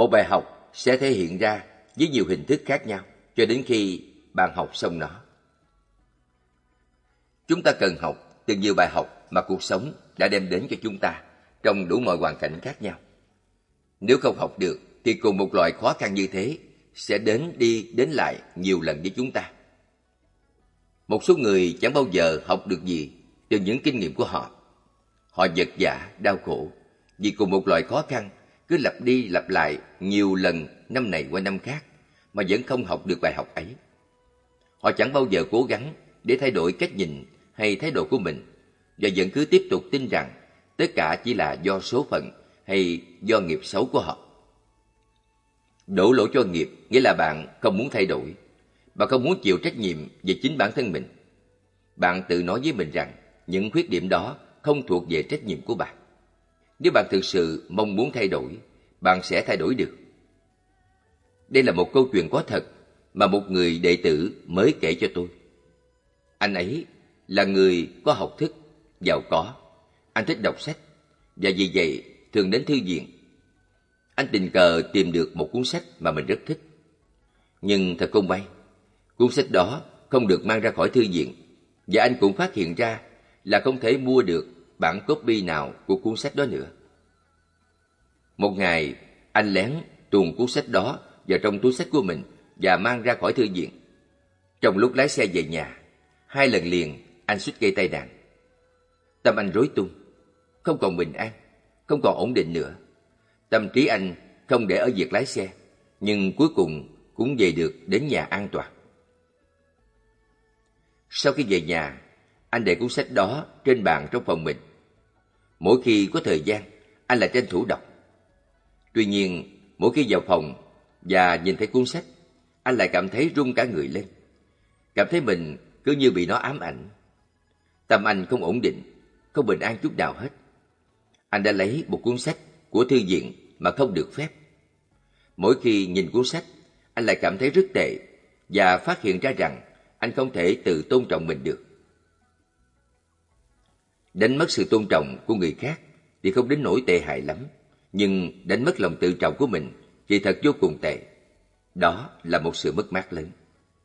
Một bài học sẽ thể hiện ra với nhiều hình thức khác nhau cho đến khi bạn học xong nó. Chúng ta cần học từ nhiều bài học mà cuộc sống đã đem đến cho chúng ta trong đủ mọi hoàn cảnh khác nhau. Nếu không học được thì cùng một loại khó khăn như thế sẽ đến đi đến lại nhiều lần với chúng ta. Một số người chẳng bao giờ học được gì từ những kinh nghiệm của họ. Họ vật vã, đau khổ vì cùng một loại khó khăn cứ lặp đi lặp lại nhiều lần năm này qua năm khác mà vẫn không học được bài học ấy. Họ chẳng bao giờ cố gắng để thay đổi cách nhìn hay thái độ của mình và vẫn cứ tiếp tục tin rằng tất cả chỉ là do số phận hay do nghiệp xấu của họ. Đổ lỗi cho nghiệp nghĩa là bạn không muốn thay đổi, bạn không muốn chịu trách nhiệm về chính bản thân mình. Bạn tự nói với mình rằng những khuyết điểm đó không thuộc về trách nhiệm của bạn. Nếu bạn thực sự mong muốn thay đổi, bạn sẽ thay đổi được. Đây là một câu chuyện có thật mà một người đệ tử mới kể cho tôi. Anh ấy là người có học thức, giàu có. Anh thích đọc sách và vì vậy thường đến thư viện. Anh tình cờ tìm được một cuốn sách mà mình rất thích. Nhưng thật không may, cuốn sách đó không được mang ra khỏi thư viện và anh cũng phát hiện ra là không thể mua được bản copy nào của cuốn sách đó nữa. Một ngày, anh lén tuồn cuốn sách đó vào trong túi sách của mình và mang ra khỏi thư viện. Trong lúc lái xe về nhà, 2 lần liền anh suýt gây tai nạn. Tâm anh rối tung, không còn bình an, không còn ổn định nữa. Tâm trí anh không để ở việc lái xe, nhưng cuối cùng cũng về được đến nhà an toàn. Sau khi về nhà, anh để cuốn sách đó trên bàn trong phòng mình. Mỗi khi có thời gian, anh lại tranh thủ đọc. Tuy nhiên, mỗi khi vào phòng và nhìn thấy cuốn sách, anh lại cảm thấy run cả người lên. Cảm thấy mình cứ như bị nó ám ảnh. Tâm anh không ổn định, không bình an chút nào hết. Anh đã lấy một cuốn sách của thư viện mà không được phép. Mỗi khi nhìn cuốn sách, anh lại cảm thấy rất tệ và phát hiện ra rằng anh không thể tự tôn trọng mình được. Đánh mất sự tôn trọng của người khác thì không đến nỗi tệ hại lắm, nhưng đánh mất lòng tự trọng của mình thì thật vô cùng tệ. Đó là một sự mất mát lớn.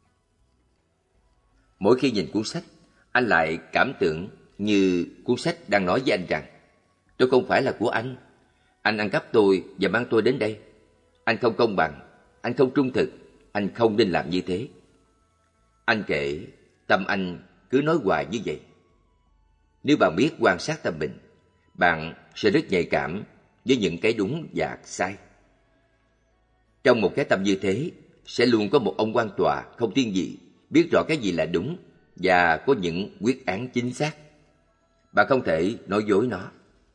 Mỗi khi nhìn cuốn sách, anh lại cảm tưởng như cuốn sách đang nói với anh rằng tôi không phải là của anh ăn cắp tôi và mang tôi đến đây. Anh không công bằng, anh không trung thực, anh không nên làm như thế. Anh kể, tâm anh cứ nói hoài như vậy. Nếu bạn biết quan sát tâm mình, bạn sẽ rất nhạy cảm với những cái đúng và sai. Trong một cái tâm như thế, sẽ luôn có một ông quan tòa không thiên vị, biết rõ cái gì là đúng và có những quyết án chính xác. Bạn không thể nói dối nó.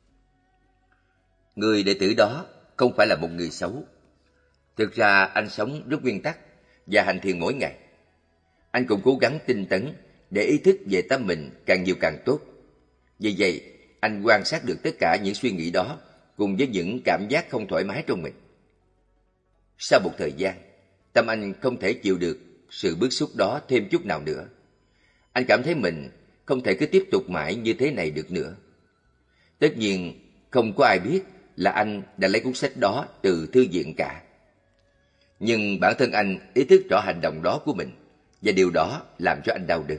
Người đệ tử đó không phải là một người xấu. Thực ra anh sống rất nguyên tắc và hành thiền mỗi ngày. Anh cũng cố gắng tinh tấn để ý thức về tâm mình càng nhiều càng tốt. Vì vậy, anh quan sát được tất cả những suy nghĩ đó cùng với những cảm giác không thoải mái trong mình. Sau một thời gian, tâm anh không thể chịu được sự bức xúc đó thêm chút nào nữa. Anh cảm thấy mình không thể cứ tiếp tục mãi như thế này được nữa. Tất nhiên, không có ai biết là anh đã lấy cuốn sách đó từ thư viện cả. Nhưng bản thân anh ý thức rõ hành động đó của mình, và điều đó làm cho anh đau đớn.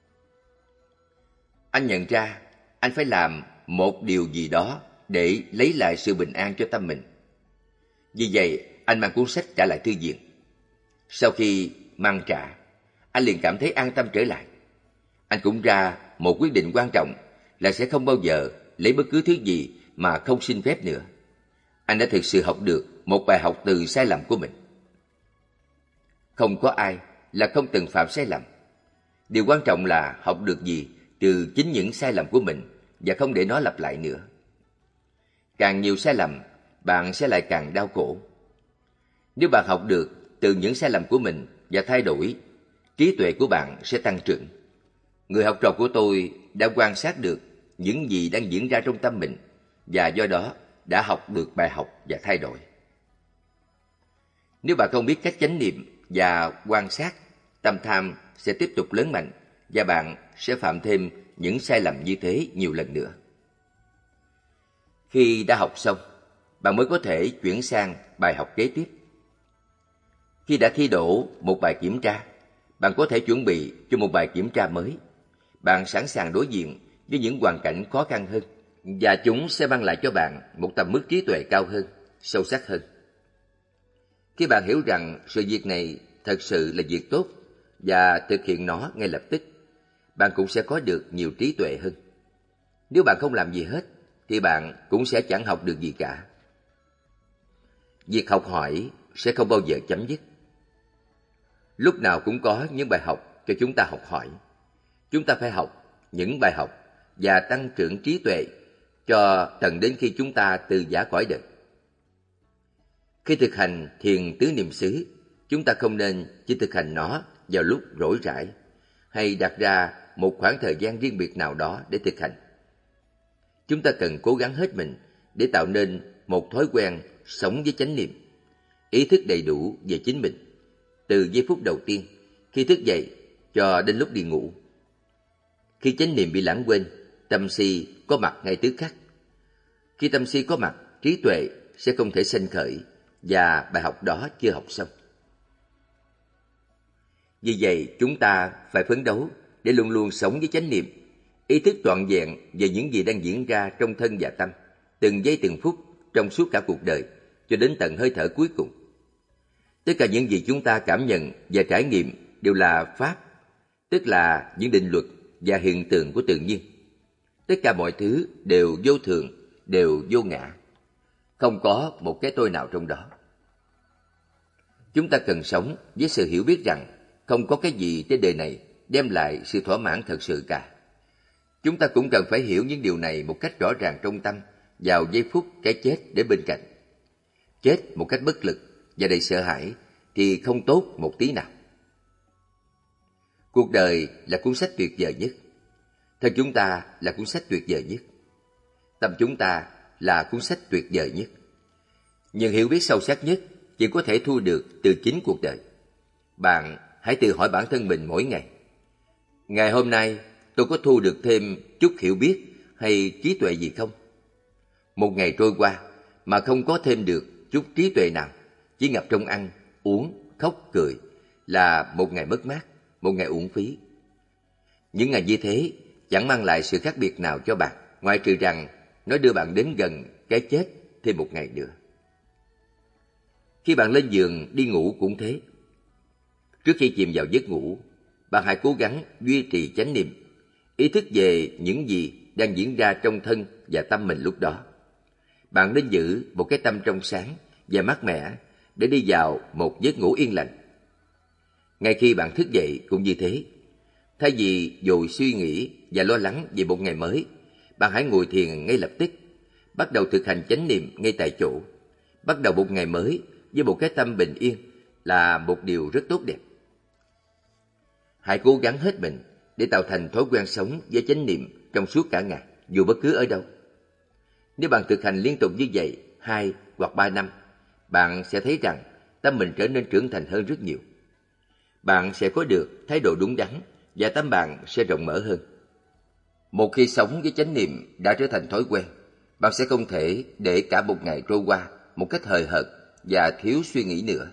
Anh nhận ra anh phải làm một điều gì đó để lấy lại sự bình an cho tâm mình. Vì vậy, anh mang cuốn sách trả lại thư viện. Sau khi mang trả, anh liền cảm thấy an tâm trở lại. Anh cũng ra một quyết định quan trọng là sẽ không bao giờ lấy bất cứ thứ gì mà không xin phép nữa. Anh đã thực sự học được một bài học từ sai lầm của mình. Không có ai là không từng phạm sai lầm. Điều quan trọng là học được gì từ chính những sai lầm của mình và không để nó lặp lại nữa. Càng nhiều sai lầm, bạn sẽ lại càng đau khổ. Nếu bạn học được từ những sai lầm của mình và thay đổi, trí tuệ của bạn sẽ tăng trưởng. Người học trò của tôi đã quan sát được những gì đang diễn ra trong tâm mình và do đó đã học được bài học và thay đổi. Nếu bạn không biết cách chánh niệm và quan sát, tâm tham sẽ tiếp tục lớn mạnh và bạn sẽ phạm thêm những sai lầm như thế nhiều lần nữa. Khi đã học xong, bạn mới có thể chuyển sang bài học kế tiếp. Khi đã thi đỗ một bài kiểm tra, bạn có thể chuẩn bị cho một bài kiểm tra mới. Bạn sẵn sàng đối diện với những hoàn cảnh khó khăn hơn, và chúng sẽ mang lại cho bạn một tầm mức trí tuệ cao hơn, sâu sắc hơn. Khi bạn hiểu rằng sự việc này thật sự là việc tốt và thực hiện nó ngay lập tức, bạn cũng sẽ có được nhiều trí tuệ hơn. Nếu bạn không làm gì hết, thì bạn cũng sẽ chẳng học được gì cả. Việc học hỏi sẽ không bao giờ chấm dứt. Lúc nào cũng có những bài học cho chúng ta học hỏi. Chúng ta phải học những bài học và tăng trưởng trí tuệ cho tận đến khi chúng ta từ giã cõi đời. Khi thực hành thiền tứ niệm xứ, chúng ta không nên chỉ thực hành nó vào lúc rỗi rãi hay đặt ra một khoảng thời gian riêng biệt nào đó để thực hành. Chúng ta cần cố gắng hết mình để tạo nên một thói quen sống với chánh niệm, ý thức đầy đủ về chính mình, từ giây phút đầu tiên khi thức dậy cho đến lúc đi ngủ. Khi chánh niệm bị lãng quên, tâm si có mặt ngay tức khắc. Khi tâm si có mặt, trí tuệ sẽ không thể sanh khởi và bài học đó chưa học xong. Vì vậy, chúng ta phải phấn đấu để luôn luôn sống với chánh niệm, ý thức trọn vẹn về những gì đang diễn ra trong thân và tâm, từng giây từng phút trong suốt cả cuộc đời, cho đến tận hơi thở cuối cùng. Tất cả những gì chúng ta cảm nhận và trải nghiệm đều là pháp, tức là những định luật và hiện tượng của tự nhiên. Tất cả mọi thứ đều vô thường, đều vô ngã. Không có một cái tôi nào trong đó. Chúng ta cần sống với sự hiểu biết rằng không có cái gì trên đời này đem lại sự thỏa mãn thật sự cả. Chúng ta cũng cần phải hiểu những điều này một cách rõ ràng trong tâm vào giây phút cái chết đến bên cạnh. Chết một cách bất lực và đầy sợ hãi thì không tốt một tí nào. Cuộc đời là cuốn sách tuyệt vời nhất. Thân chúng ta là cuốn sách tuyệt vời nhất. Tâm chúng ta là cuốn sách tuyệt vời nhất. Nhưng hiểu biết sâu sắc nhất chỉ có thể thu được từ chính cuộc đời. Bạn hãy tự hỏi bản thân mình mỗi ngày. Ngày hôm nay tôi có thu được thêm chút hiểu biết hay trí tuệ gì không? Một ngày trôi qua mà không có thêm được chút trí tuệ nào, chỉ ngập trong ăn, uống, khóc, cười là một ngày mất mát, một ngày uổng phí. Những ngày như thế chẳng mang lại sự khác biệt nào cho bạn, ngoại trừ rằng nó đưa bạn đến gần cái chết thêm một ngày nữa. Khi bạn lên giường đi ngủ cũng thế. Trước khi chìm vào giấc ngủ, bạn hãy cố gắng duy trì chánh niệm, ý thức về những gì đang diễn ra trong thân và tâm mình lúc đó. Bạn nên giữ một cái tâm trong sáng và mát mẻ để đi vào một giấc ngủ yên lành. Ngay khi bạn thức dậy cũng như thế. Thay vì dội suy nghĩ và lo lắng về một ngày mới, bạn hãy ngồi thiền ngay lập tức, bắt đầu thực hành chánh niệm ngay tại chỗ. Bắt đầu một ngày mới với một cái tâm bình yên là một điều rất tốt đẹp. Hãy cố gắng hết mình để tạo thành thói quen sống với chánh niệm trong suốt cả ngày, dù bất cứ ở đâu. Nếu bạn thực hành liên tục như vậy 2 hoặc 3 năm, bạn sẽ thấy rằng tâm mình trở nên trưởng thành hơn rất nhiều. Bạn sẽ có được thái độ đúng đắn và tâm bạn sẽ rộng mở hơn. Một khi sống với chánh niệm đã trở thành thói quen, bạn sẽ không thể để cả một ngày trôi qua một cách hời hợt và thiếu suy nghĩ nữa.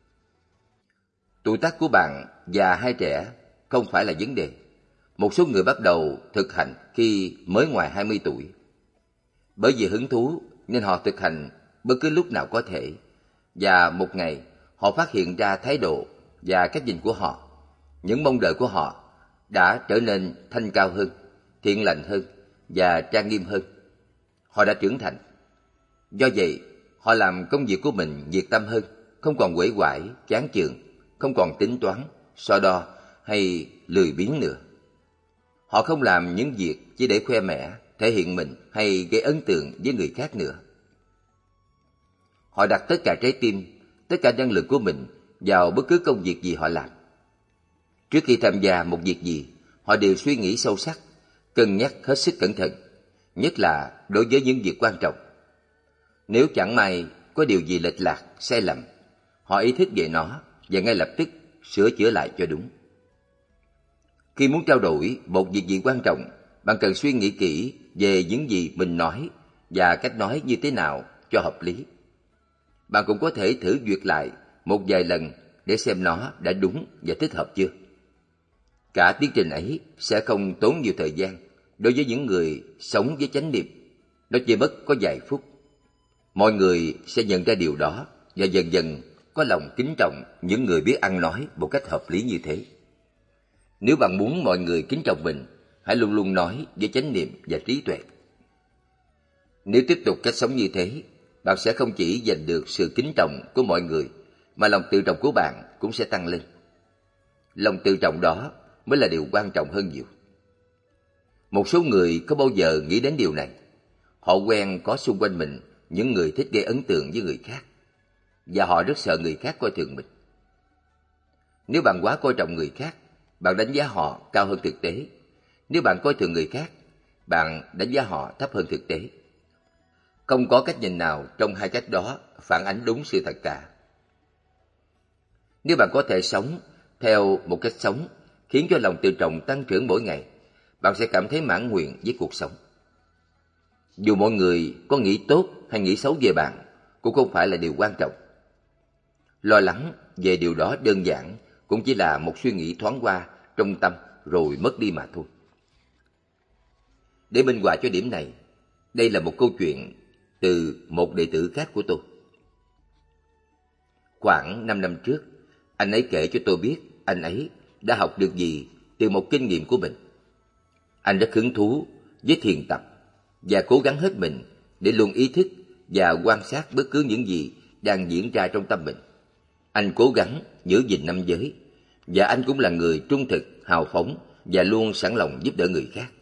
Tuổi tác của bạn già hay trẻ không phải là vấn đề. Một số người bắt đầu thực hành khi mới ngoài 20 tuổi. Bởi vì hứng thú nên họ thực hành bất cứ lúc nào có thể. Và một ngày họ phát hiện ra thái độ và cách nhìn của họ, những mong đợi của họ đã trở nên thanh cao hơn, thiện lành hơn và trang nghiêm hơn. Họ đã trưởng thành. Do vậy, họ làm công việc của mình nhiệt tâm hơn, không còn uể oải, chán chường, không còn tính toán, so đo hay lười biếng nữa. Họ không làm những việc chỉ để khoe mẽ, thể hiện mình hay gây ấn tượng với người khác nữa. Họ đặt tất cả trái tim, tất cả năng lực của mình vào bất cứ công việc gì họ làm. Trước khi tham gia một việc gì, họ đều suy nghĩ sâu sắc, cân nhắc hết sức cẩn thận, nhất là đối với những việc quan trọng. Nếu chẳng may có điều gì lệch lạc, sai lầm, họ ý thức về nó và ngay lập tức sửa chữa lại cho đúng. Khi muốn trao đổi một việc gì quan trọng, bạn cần suy nghĩ kỹ về những gì mình nói và cách nói như thế nào cho hợp lý. Bạn cũng có thể thử duyệt lại một vài lần để xem nó đã đúng và thích hợp chưa. Cả tiến trình ấy sẽ không tốn nhiều thời gian. Đối với những người sống với chánh niệm, nó chỉ mất có vài phút. Mọi người sẽ nhận ra điều đó và dần dần có lòng kính trọng những người biết ăn nói một cách hợp lý như thế. Nếu bạn muốn mọi người kính trọng mình, hãy luôn luôn nói với chánh niệm và trí tuệ. Nếu tiếp tục cách sống như thế, bạn sẽ không chỉ giành được sự kính trọng của mọi người, mà lòng tự trọng của bạn cũng sẽ tăng lên. Lòng tự trọng đó mới là điều quan trọng hơn nhiều. Một số người có bao giờ nghĩ đến điều này? Họ quen có xung quanh mình những người thích gây ấn tượng với người khác, và họ rất sợ người khác coi thường mình. Nếu bạn quá coi trọng người khác, bạn đánh giá họ cao hơn thực tế. Nếu bạn coi thường người khác, bạn đánh giá họ thấp hơn thực tế. Không có cách nhìn nào trong hai cách đó phản ánh đúng sự thật cả. Nếu bạn có thể sống theo một cách sống khiến cho lòng tự trọng tăng trưởng mỗi ngày, bạn sẽ cảm thấy mãn nguyện với cuộc sống. Dù mọi người có nghĩ tốt hay nghĩ xấu về bạn cũng không phải là điều quan trọng. Lo lắng về điều đó đơn giản cũng chỉ là một suy nghĩ thoáng qua trong tâm rồi mất đi mà thôi. Để minh họa cho điểm này, đây là một câu chuyện từ một đệ tử khác của tôi. Khoảng 5 năm trước, anh ấy kể cho tôi biết anh ấy đã học được gì từ một kinh nghiệm của mình. Anh rất hứng thú với thiền tập và cố gắng hết mình để luôn ý thức và quan sát bất cứ những gì đang diễn ra trong tâm mình. Anh cố gắng giữ gìn năm giới, và anh cũng là người trung thực, hào phóng và luôn sẵn lòng giúp đỡ người khác.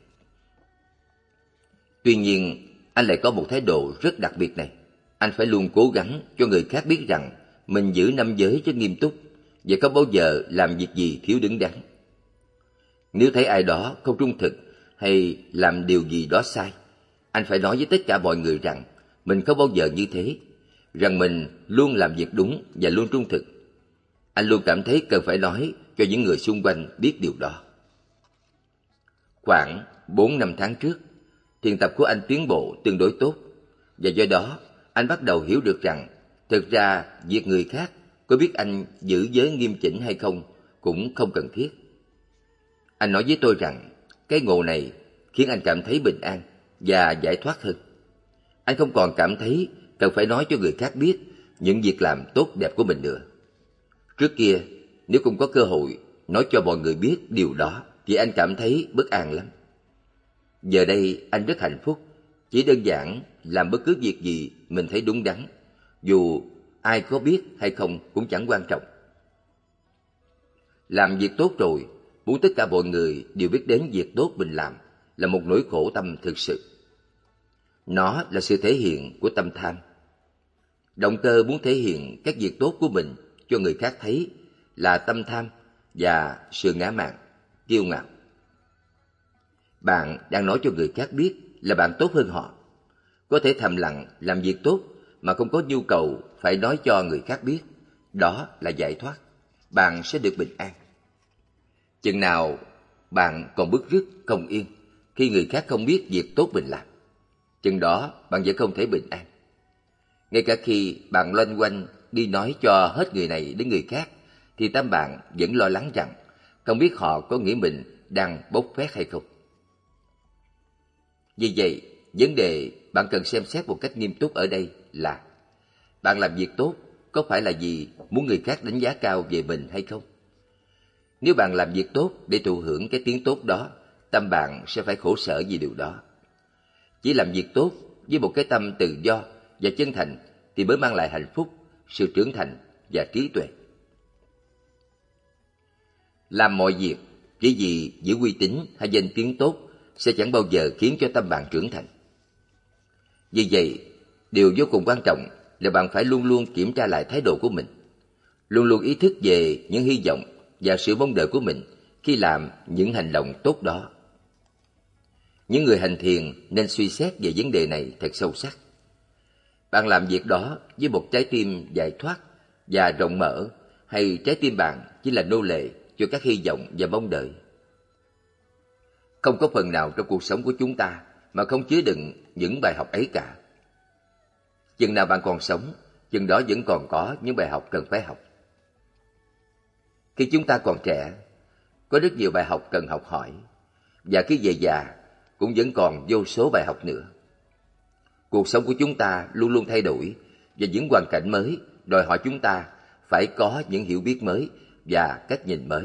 Tuy nhiên, anh lại có một thái độ rất đặc biệt này. Anh phải luôn cố gắng cho người khác biết rằng mình giữ năm giới cho nghiêm túc và không bao giờ làm việc gì thiếu đứng đắn. Nếu thấy ai đó không trung thực hay làm điều gì đó sai, anh phải nói với tất cả mọi người rằng mình không bao giờ như thế, rằng mình luôn làm việc đúng và luôn trung thực. Anh luôn cảm thấy cần phải nói cho những người xung quanh biết điều đó. Khoảng 4-5 tháng trước, thiền tập của anh tiến bộ tương đối tốt, và do đó anh bắt đầu hiểu được rằng thực ra việc người khác có biết anh giữ giới nghiêm chỉnh hay không cũng không cần thiết. Anh nói với tôi rằng cái ngộ này khiến anh cảm thấy bình an và giải thoát hơn. Anh không còn cảm thấy cần phải nói cho người khác biết những việc làm tốt đẹp của mình nữa. Trước kia, nếu không có cơ hội nói cho mọi người biết điều đó thì anh cảm thấy bất an lắm. Giờ đây anh rất hạnh phúc, chỉ đơn giản làm bất cứ việc gì mình thấy đúng đắn, dù ai có biết hay không cũng chẳng quan trọng. Làm việc tốt rồi, muốn tất cả mọi người đều biết đến việc tốt mình làm là một nỗi khổ tâm thực sự. Nó là sự thể hiện của tâm tham. Động cơ muốn thể hiện các việc tốt của mình cho người khác thấy là tâm tham và sự ngã mạn, kiêu ngạo. Bạn đang nói cho người khác biết là bạn tốt hơn họ. Có thể thầm lặng làm việc tốt mà không có nhu cầu phải nói cho người khác biết. Đó là giải thoát. Bạn sẽ được bình an. Chừng nào bạn còn bứt rứt không yên khi người khác không biết việc tốt mình làm, chừng đó bạn vẫn không thể bình an. Ngay cả khi bạn loanh quanh đi nói cho hết người này đến người khác, thì tâm bạn vẫn lo lắng rằng không biết họ có nghĩ mình đang bốc phét hay không. Vì vậy, vấn đề bạn cần xem xét một cách nghiêm túc ở đây là bạn làm việc tốt có phải là vì muốn người khác đánh giá cao về mình hay không? Nếu bạn làm việc tốt để thụ hưởng cái tiếng tốt đó, tâm bạn sẽ phải khổ sở vì điều đó. Chỉ làm việc tốt với một cái tâm tự do và chân thành thì mới mang lại hạnh phúc, sự trưởng thành và trí tuệ. Làm mọi việc chỉ vì giữ uy tín hay danh tiếng tốt sẽ chẳng bao giờ khiến cho tâm bạn trưởng thành. Vì vậy, điều vô cùng quan trọng là bạn phải luôn luôn kiểm tra lại thái độ của mình, luôn luôn ý thức về những hy vọng và sự mong đợi của mình khi làm những hành động tốt đó. Những người hành thiền nên suy xét về vấn đề này thật sâu sắc. Bạn làm việc đó với một trái tim giải thoát và rộng mở, hay trái tim bạn chỉ là nô lệ cho các hy vọng và mong đợi? Không có phần nào trong cuộc sống của chúng ta mà không chứa đựng những bài học ấy cả. Chừng nào bạn còn sống, chừng đó vẫn còn có những bài học cần phải học. Khi chúng ta còn trẻ, có rất nhiều bài học cần học hỏi, và khi về già cũng vẫn còn vô số bài học nữa. Cuộc sống của chúng ta luôn luôn thay đổi, và những hoàn cảnh mới đòi hỏi chúng ta phải có những hiểu biết mới và cách nhìn mới.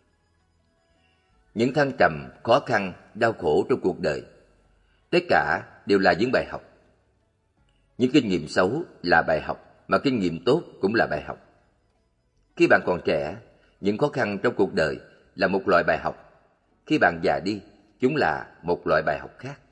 Những thăng trầm, khó khăn, đau khổ trong cuộc đời, tất cả đều là những bài học. Những kinh nghiệm xấu là bài học, mà kinh nghiệm tốt cũng là bài học. Khi bạn còn trẻ, những khó khăn trong cuộc đời là một loại bài học. Khi bạn già đi, chúng là một loại bài học khác.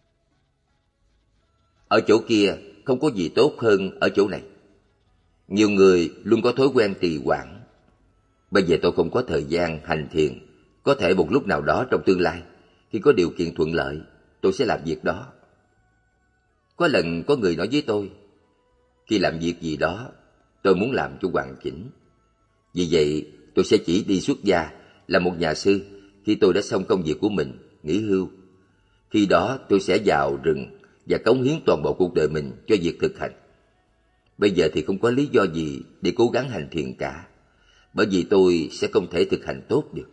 Ở chỗ kia không có gì tốt hơn ở chỗ này. Nhiều người luôn có thói quen trì hoãn. Bây giờ tôi không có thời gian hành thiền, có thể một lúc nào đó trong tương lai, khi có điều kiện thuận lợi, tôi sẽ làm việc đó. Có lần có người nói với tôi, khi làm việc gì đó, tôi muốn làm cho hoàn chỉnh. Vì vậy, tôi sẽ chỉ đi xuất gia, là một nhà sư, khi tôi đã xong công việc của mình, nghỉ hưu. Khi đó tôi sẽ vào rừng và cống hiến toàn bộ cuộc đời mình cho việc thực hành. Bây giờ thì không có lý do gì để cố gắng hành thiền cả, bởi vì tôi sẽ không thể thực hành tốt được.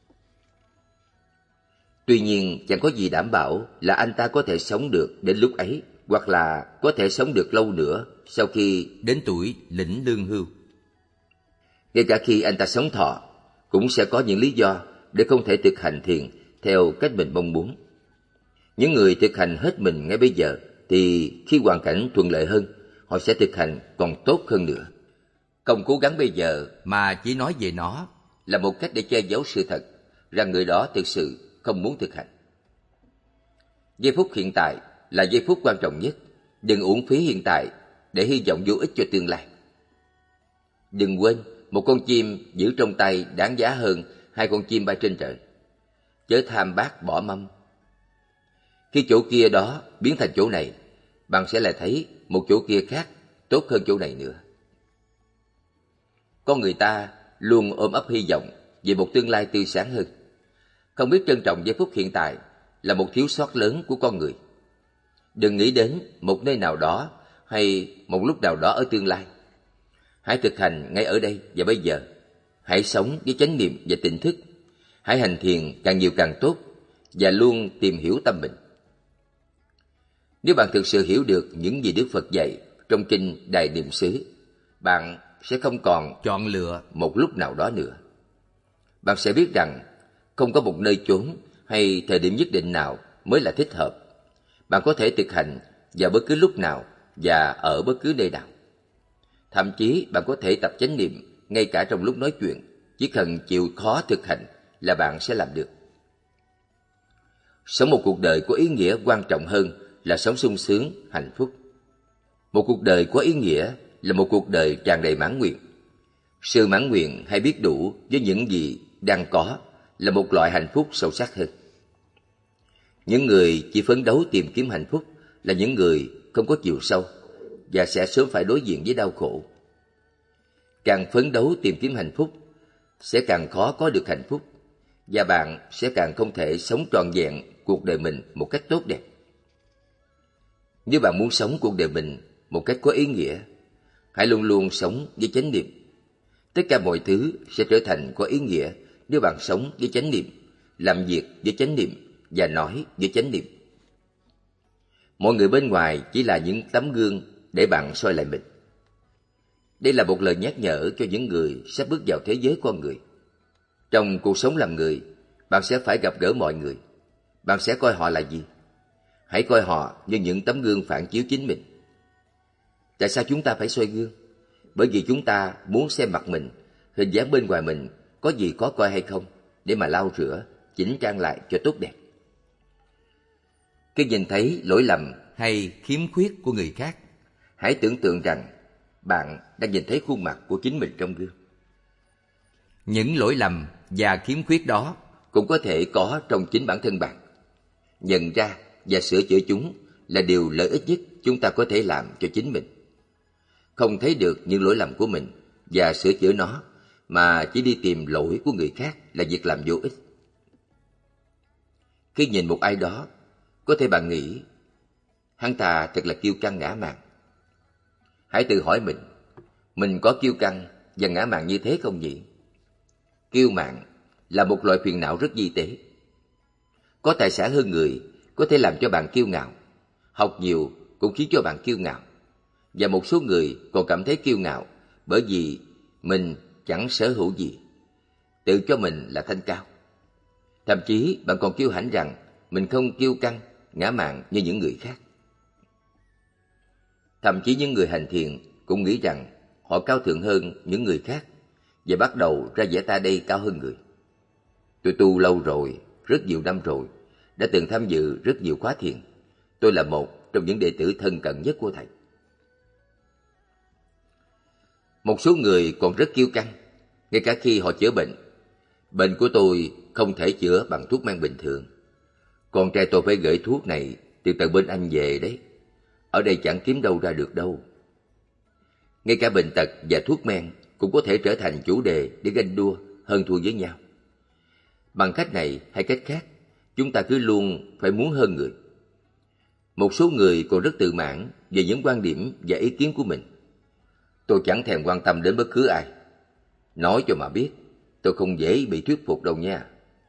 Tuy nhiên, chẳng có gì đảm bảo là anh ta có thể sống được đến lúc ấy, hoặc là có thể sống được lâu nữa sau khi đến tuổi lĩnh lương hưu. Ngay cả khi anh ta sống thọ, cũng sẽ có những lý do để không thể thực hành thiền theo cách mình mong muốn. Những người thực hành hết mình ngay bây giờ thì khi hoàn cảnh thuận lợi hơn, họ sẽ thực hành còn tốt hơn nữa. Không cố gắng bây giờ mà chỉ nói về nó là một cách để che giấu sự thật rằng người đó thực sự không muốn thực hành. Giây phút hiện tại là giây phút quan trọng nhất. Đừng uổng phí hiện tại để hy vọng vô ích cho tương lai. Đừng quên, một con chim giữ trong tay đáng giá hơn 2 con chim bay trên trời. Chớ tham bát bỏ mâm. Khi chỗ kia đó biến thành chỗ này, bạn sẽ lại thấy một chỗ kia khác tốt hơn chỗ này nữa. Con người ta luôn ôm ấp hy vọng về một tương lai tươi sáng hơn. Không biết trân trọng giây phút hiện tại là một thiếu sót lớn của con người. Đừng nghĩ đến một nơi nào đó hay một lúc nào đó ở tương lai. Hãy thực hành ngay ở đây và bây giờ. Hãy sống với chánh niệm và tỉnh thức. Hãy hành thiền càng nhiều càng tốt và luôn tìm hiểu tâm mình. Nếu bạn thực sự hiểu được những gì Đức Phật dạy trong kinh Đại Niệm xứ, bạn sẽ không còn chọn lựa một lúc nào đó nữa. Bạn sẽ biết rằng không có một nơi chốn hay thời điểm nhất định nào mới là thích hợp. Bạn có thể thực hành vào bất cứ lúc nào và ở bất cứ nơi nào. Thậm chí bạn có thể tập chánh niệm ngay cả trong lúc nói chuyện, chỉ cần chịu khó thực hành là bạn sẽ làm được. Sống một cuộc đời có ý nghĩa quan trọng hơn là sống sung sướng, hạnh phúc. Một cuộc đời có ý nghĩa là một cuộc đời tràn đầy mãn nguyện. Sự mãn nguyện hay biết đủ với những gì đang có là một loại hạnh phúc sâu sắc hơn. Những người chỉ phấn đấu tìm kiếm hạnh phúc là những người không có chiều sâu và sẽ sớm phải đối diện với đau khổ. Càng phấn đấu tìm kiếm hạnh phúc, sẽ càng khó có được hạnh phúc, và bạn sẽ càng không thể sống trọn vẹn cuộc đời mình một cách tốt đẹp. Nếu bạn muốn sống cuộc đời mình một cách có ý nghĩa, hãy luôn luôn sống với chánh niệm. Tất cả mọi thứ sẽ trở thành có ý nghĩa nếu bạn sống với chánh niệm, làm việc với chánh niệm và nói với chánh niệm. Mọi người bên ngoài chỉ là những tấm gương để bạn soi lại mình. Đây là một lời nhắc nhở cho những người sắp bước vào thế giới con người. Trong cuộc sống làm người, bạn sẽ phải gặp gỡ mọi người. Bạn sẽ coi họ là gì? Hãy coi họ như những tấm gương phản chiếu chính mình. Tại sao chúng ta phải soi gương? Bởi vì chúng ta muốn xem mặt mình, hình dáng bên ngoài mình có gì khó coi hay không, để mà lau rửa, chỉnh trang lại cho tốt đẹp. Khi nhìn thấy lỗi lầm hay khiếm khuyết của người khác, hãy tưởng tượng rằng bạn đang nhìn thấy khuôn mặt của chính mình trong gương. Những lỗi lầm và khiếm khuyết đó cũng có thể có trong chính bản thân bạn. Nhận ra và sửa chữa chúng là điều lợi ích nhất chúng ta có thể làm cho chính mình. Không thấy được những lỗi lầm của mình và sửa chữa nó, mà chỉ đi tìm lỗi của người khác là việc làm vô ích. Khi nhìn một ai đó, có thể bạn nghĩ, hắn ta thật là kiêu căng ngã mạn. Hãy tự hỏi mình có kiêu căng và ngã mạn như thế không nhỉ? Kiêu mạn là một loại phiền não rất vi tế. Có tài sản hơn người có thể làm cho bạn kiêu ngạo, học nhiều cũng khiến cho bạn kiêu ngạo, và một số người còn cảm thấy kiêu ngạo bởi vì mình chẳng sở hữu gì, tự cho mình là thanh cao. Thậm chí bạn còn kiêu hãnh rằng mình không kiêu căng, ngã mạn như những người khác. Thậm chí những người hành thiền cũng nghĩ rằng họ cao thượng hơn những người khác và bắt đầu ra vẻ ta đây cao hơn người. Tôi tu lâu rồi, rất nhiều năm rồi, đã từng tham dự rất nhiều khóa thiền. Tôi là một trong những đệ tử thân cận nhất của thầy. Một số người còn rất kiêu căng, ngay cả khi họ chữa bệnh. Bệnh của tôi không thể chữa bằng thuốc men bình thường. Con trai tôi phải gửi thuốc này từ tận bên Anh về đấy. Ở đây chẳng kiếm đâu ra được đâu. Ngay cả bệnh tật và thuốc men cũng có thể trở thành chủ đề để ganh đua, hơn thua với nhau. Bằng cách này hay cách khác, chúng ta cứ luôn phải muốn hơn người. Một số người còn rất tự mãn về những quan điểm và ý kiến của mình. Tôi chẳng thèm quan tâm đến bất cứ ai. Nói cho mà biết, tôi không dễ bị thuyết phục đâu nha.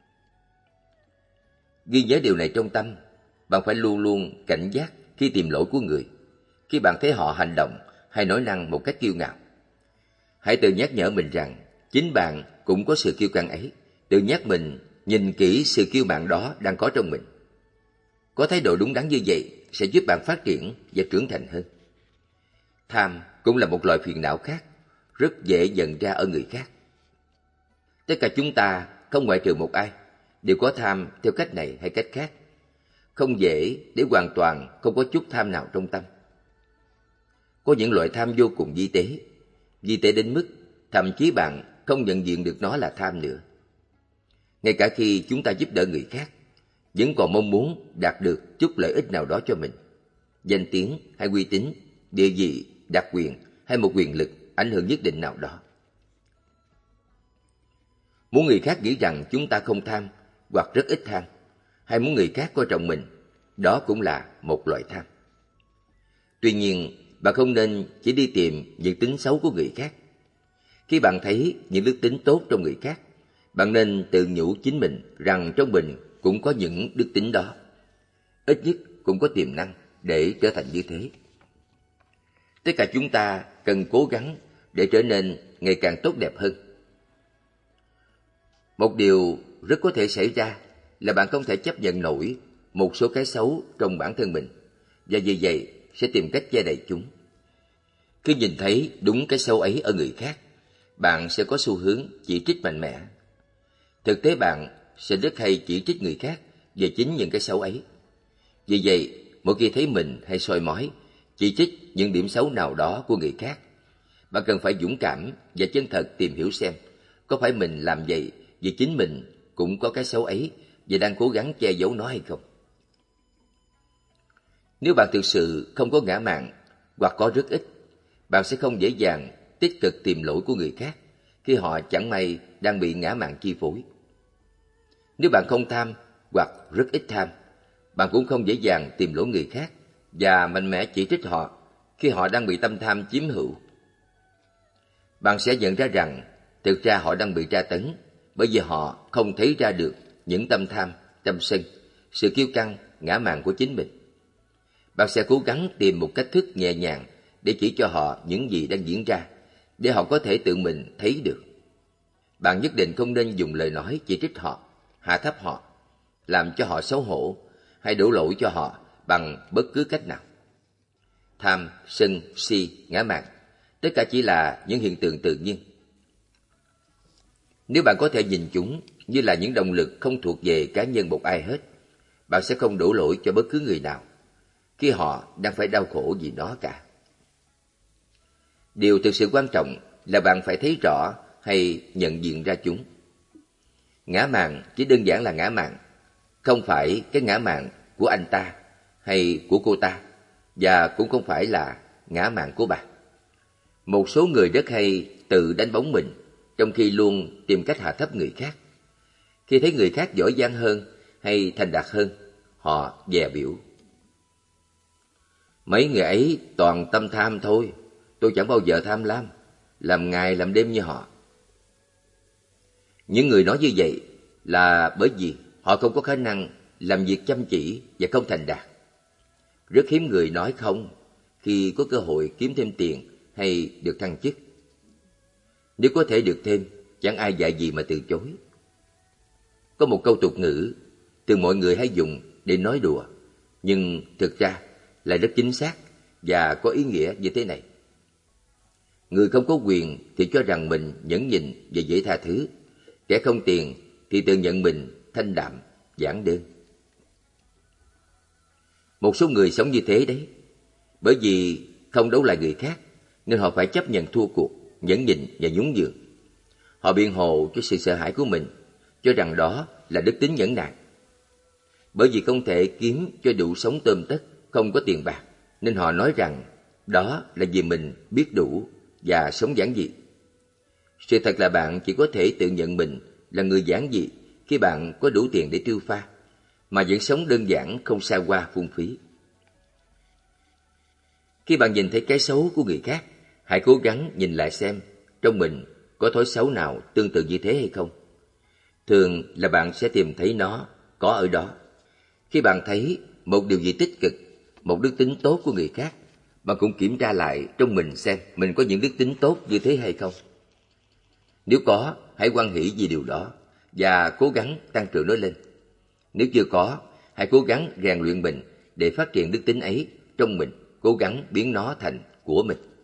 Ghi nhớ điều này trong tâm, bạn phải luôn luôn cảnh giác khi tìm lỗi của người, khi bạn thấy họ hành động hay nói năng một cách kiêu ngạo. Hãy tự nhắc nhở mình rằng chính bạn cũng có sự kiêu căng ấy. Tự nhắc mình nhìn kỹ sự kiêu mạn đó đang có trong mình. Có thái độ đúng đắn như vậy sẽ giúp bạn phát triển và trưởng thành hơn. Tham cũng là một loại phiền não khác, rất dễ nhận ra ở người khác. Tất cả chúng ta, không ngoại trừ một ai, đều có tham theo cách này hay cách khác. Không dễ để hoàn toàn không có chút tham nào trong tâm. Có những loại tham vô cùng vi tế đến mức thậm chí bạn không nhận diện được nó là tham nữa. Ngay cả khi chúng ta giúp đỡ người khác, vẫn còn mong muốn đạt được chút lợi ích nào đó cho mình. Danh tiếng hay uy tín, địa vị, đặc quyền hay một quyền lực, ảnh hưởng nhất định nào đó. Muốn người khác nghĩ rằng chúng ta không tham hoặc rất ít tham, hay muốn người khác coi trọng mình, đó cũng là một loại tham. Tuy nhiên, bạn không nên chỉ đi tìm những tính xấu của người khác. Khi bạn thấy những đức tính tốt trong người khác, bạn nên tự nhủ chính mình rằng trong mình cũng có những đức tính đó. Ít nhất cũng có tiềm năng để trở thành như thế. Tất cả chúng ta cần cố gắng để trở nên ngày càng tốt đẹp hơn. Một điều rất có thể xảy ra là bạn không thể chấp nhận nổi một số cái xấu trong bản thân mình, và vì vậy sẽ tìm cách che đậy chúng. Khi nhìn thấy đúng cái xấu ấy ở người khác, bạn sẽ có xu hướng chỉ trích mạnh mẽ. Thực tế bạn sẽ rất hay chỉ trích người khác về chính những cái xấu ấy. Vì vậy, mỗi khi thấy mình hay soi mói, chỉ trích những điểm xấu nào đó của người khác, bạn cần phải dũng cảm và chân thật tìm hiểu xem có phải mình làm vậy vì chính mình cũng có cái xấu ấy và đang cố gắng che giấu nó hay không. Nếu bạn thực sự không có ngã mạn hoặc có rất ít, bạn sẽ không dễ dàng tích cực tìm lỗi của người khác khi họ chẳng may đang bị ngã mạn chi phối. Nếu bạn không tham hoặc rất ít tham, bạn cũng không dễ dàng tìm lỗi người khác và mạnh mẽ chỉ trích họ khi họ đang bị tâm tham chiếm hữu. Bạn sẽ nhận ra rằng thực ra họ đang bị tra tấn bởi vì họ không thấy ra được những tâm tham, tâm sân, sự kiêu căng, ngã mạn của chính mình. Bạn sẽ cố gắng tìm một cách thức nhẹ nhàng để chỉ cho họ những gì đang diễn ra, để họ có thể tự mình thấy được. Bạn nhất định không nên dùng lời nói chỉ trích họ, hạ thấp họ, làm cho họ xấu hổ hay đổ lỗi cho họ bằng bất cứ cách nào. Tham, sân, si, ngã mạn, tất cả chỉ là những hiện tượng tự nhiên. Nếu bạn có thể nhìn chúng như là những động lực không thuộc về cá nhân một ai hết, bạn sẽ không đổ lỗi cho bất cứ người nào khi họ đang phải đau khổ vì nó cả. Điều thực sự quan trọng là bạn phải thấy rõ hay nhận diện ra chúng. Ngã mạn chỉ đơn giản là ngã mạn, không phải cái ngã mạn của anh ta hay của cô ta, và cũng không phải là ngã mạn của bạn. Một số người rất hay tự đánh bóng mình, trong khi luôn tìm cách hạ thấp người khác. Khi thấy người khác giỏi giang hơn hay thành đạt hơn, họ dè bỉu. Mấy người ấy toàn tâm tham thôi, tôi chẳng bao giờ tham lam, làm ngày làm đêm như họ. Những người nói như vậy là bởi vì họ không có khả năng làm việc chăm chỉ và không thành đạt. Rất hiếm người nói không khi có cơ hội kiếm thêm tiền hay được thăng chức. Nếu có thể được thêm, chẳng ai dạy gì mà từ chối. Có một câu tục ngữ thường mọi người hay dùng để nói đùa, nhưng thực ra là rất chính xác và có ý nghĩa như thế này. Người không có quyền thì cho rằng mình nhẫn nhịn và dễ tha thứ. Kẻ không tiền thì tự nhận mình thanh đạm, giản đơn. Một số người sống như thế đấy. Bởi vì không đấu lại người khác, nên họ phải chấp nhận thua cuộc, nhẫn nhịn và nhún nhường. Họ biện hộ cho sự sợ hãi của mình, cho rằng đó là đức tính nhẫn nại. Bởi vì không thể kiếm cho đủ sống tôm tất, không có tiền bạc, nên họ nói rằng đó là vì mình biết đủ và sống giản dị. Sự thật là bạn chỉ có thể tự nhận mình là người giản dị khi bạn có đủ tiền để tiêu pha, mà vẫn sống đơn giản không xa hoa phung phí. Khi bạn nhìn thấy cái xấu của người khác, hãy cố gắng nhìn lại xem trong mình có thói xấu nào tương tự như thế hay không. Thường là bạn sẽ tìm thấy nó có ở đó. Khi bạn thấy một điều gì tích cực, một đức tính tốt của người khác, bạn cũng kiểm tra lại trong mình xem mình có những đức tính tốt như thế hay không. Nếu có, hãy hoan hỷ vì điều đó và cố gắng tăng trưởng nó lên. Nếu chưa có, hãy cố gắng rèn luyện mình để phát triển đức tính ấy trong mình, cố gắng biến nó thành của mình.